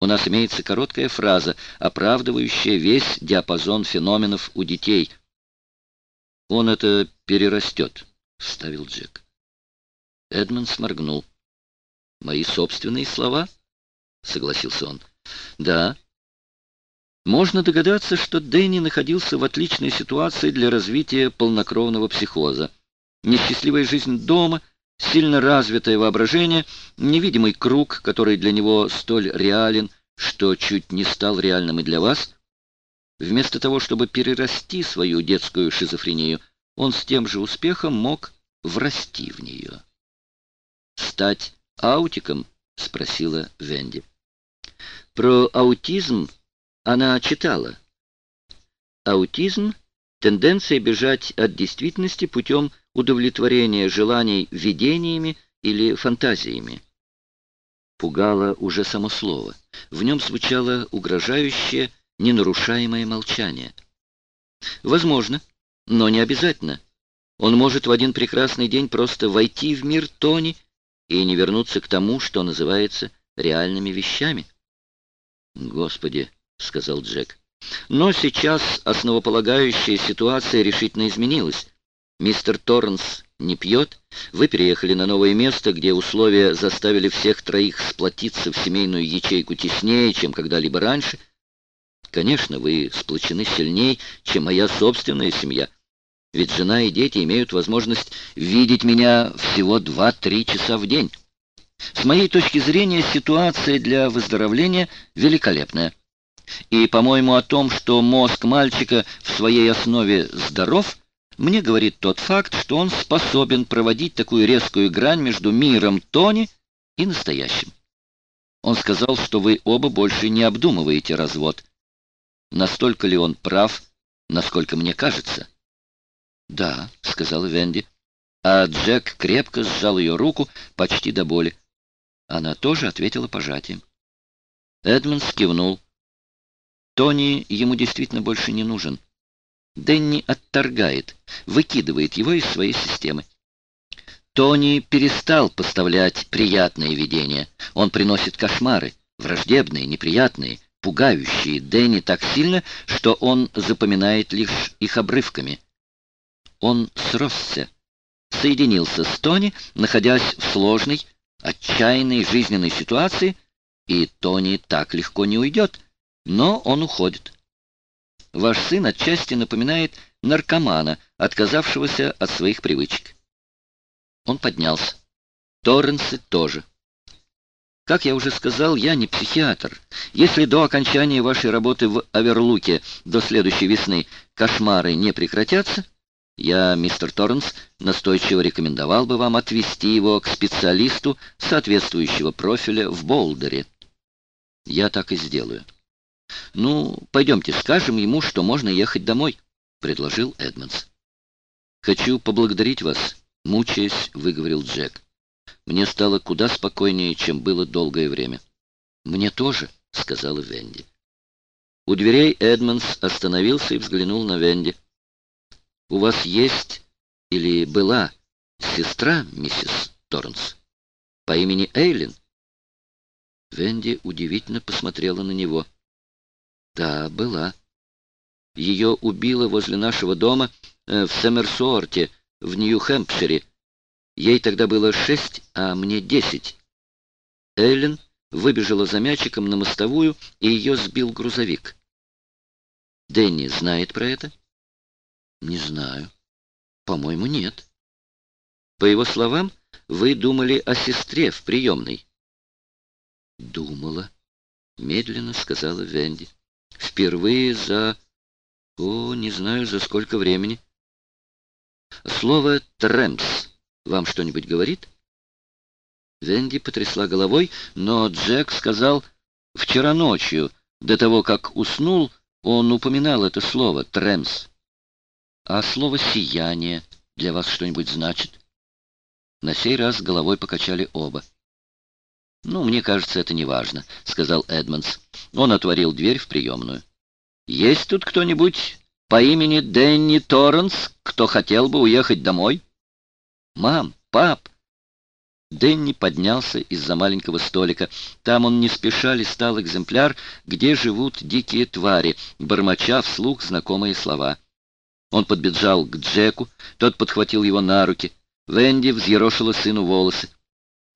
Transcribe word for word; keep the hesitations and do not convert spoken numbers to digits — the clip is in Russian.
нас имеется короткая фраза, оправдывающая весь диапазон феноменов у детей. «Он это перерастет», — вставил Джек. Эдмонд сморгнул. «Мои собственные слова?» — согласился он. «Да». Можно догадаться, что Дэнни находился в отличной ситуации для развития полнокровного психоза. Несчастливая жизнь дома, сильно развитое воображение, невидимый круг, который для него столь реален, что чуть не стал реальным и для вас. Вместо того, чтобы перерасти свою детскую шизофрению, он с тем же успехом мог врасти в нее. «Стать аутиком?» — спросила Венди. Про аутизм она читала. Аутизм — тенденция бежать от действительности путем удовлетворения желаний видениями или фантазиями. Пугало уже само слово. В нем звучало угрожающее, ненарушаемое молчание. Возможно, но не обязательно. Он может в один прекрасный день просто войти в мир Тони и не вернуться к тому, что называется реальными вещами. «Господи», — сказал Джек. «Но сейчас основополагающая ситуация решительно изменилась. Мистер Торренс не пьет, вы переехали на новое место, где условия заставили всех троих сплотиться в семейную ячейку теснее, чем когда-либо раньше. Конечно, вы сплочены сильней, чем моя собственная семья, ведь жена и дети имеют возможность видеть меня всего два-три часа в день. С моей точки зрения, ситуация для выздоровления великолепная. И, по-моему, о том, что мозг мальчика в своей основе здоров, мне говорит тот факт, что он способен проводить такую резкую грань между миром Тони и настоящим. Он сказал, что вы оба больше не обдумываете развод. Настолько ли он прав, насколько мне кажется?» «Да», — сказала Венди. А Джек крепко сжал ее руку почти до боли. Она тоже ответила пожатием. Эдмондс кивнул. Тони ему действительно больше не нужен. Дэнни отторгает, выкидывает его из своей системы. Тони перестал поставлять приятные видения. Он приносит кошмары, враждебные, неприятные, пугающие Дэнни так сильно, что он запоминает лишь их обрывками. Он сросся, соединился с Тони, находясь в сложной, отчаянной жизненной ситуации, и Тони так легко не уйдет, но он уходит. Ваш сын отчасти напоминает наркомана, отказавшегося от своих привычек. Он поднялся. Торренсы тоже. Как я уже сказал, я не психиатр. Если до окончания вашей работы в Оверлуке до следующей весны кошмары не прекратятся, я, мистер Торренс, настойчиво рекомендовал бы вам отвезти его к специалисту соответствующего профиля в Болдере. Я так и сделаю. «Ну, пойдемте, скажем ему, что можно ехать домой», — предложил Эдмондс. «Хочу поблагодарить вас», — мучаясь, выговорил Джек. «Мне стало куда спокойнее, чем было долгое время». «Мне тоже», — сказала Венди. У дверей Эдмондс остановился и взглянул на Венди. «У вас есть или была сестра, миссис Торренс, по имени Эйлин?» Венди удивительно посмотрела на него. «Да, была. Ее убило возле нашего дома э, в Сомерсуорте, в Нью-Хэмпшире. Ей тогда было шесть, а мне десять. Эйлин выбежала за мячиком на мостовую, и ее сбил грузовик. Дэнни знает про это?» «Не знаю. По-моему, нет». «По его словам, вы думали о сестре в приемной?» «Думала», — медленно сказала Венди. «Впервые за... О, не знаю, за сколько времени». «Слово «трэмпс» вам что-нибудь говорит?» Венди потрясла головой, но Джек сказал, вчера ночью, до того, как уснул, он упоминал это слово «трэмпс». «А слово «сияние» для вас что-нибудь значит?» На сей раз головой покачали оба. «Ну, мне кажется, это не важно», — сказал Эдмондс. Он отворил дверь в приемную. «Есть тут кто-нибудь по имени Дэнни Торренс, кто хотел бы уехать домой?» «Мам, пап!» Дэнни поднялся из-за маленького столика. Там он не спеша листал экземпляр «Где живут дикие твари», бормоча вслух знакомые слова. Он подбежал к Джеку, тот подхватил его на руки. Венди взъерошила сыну волосы.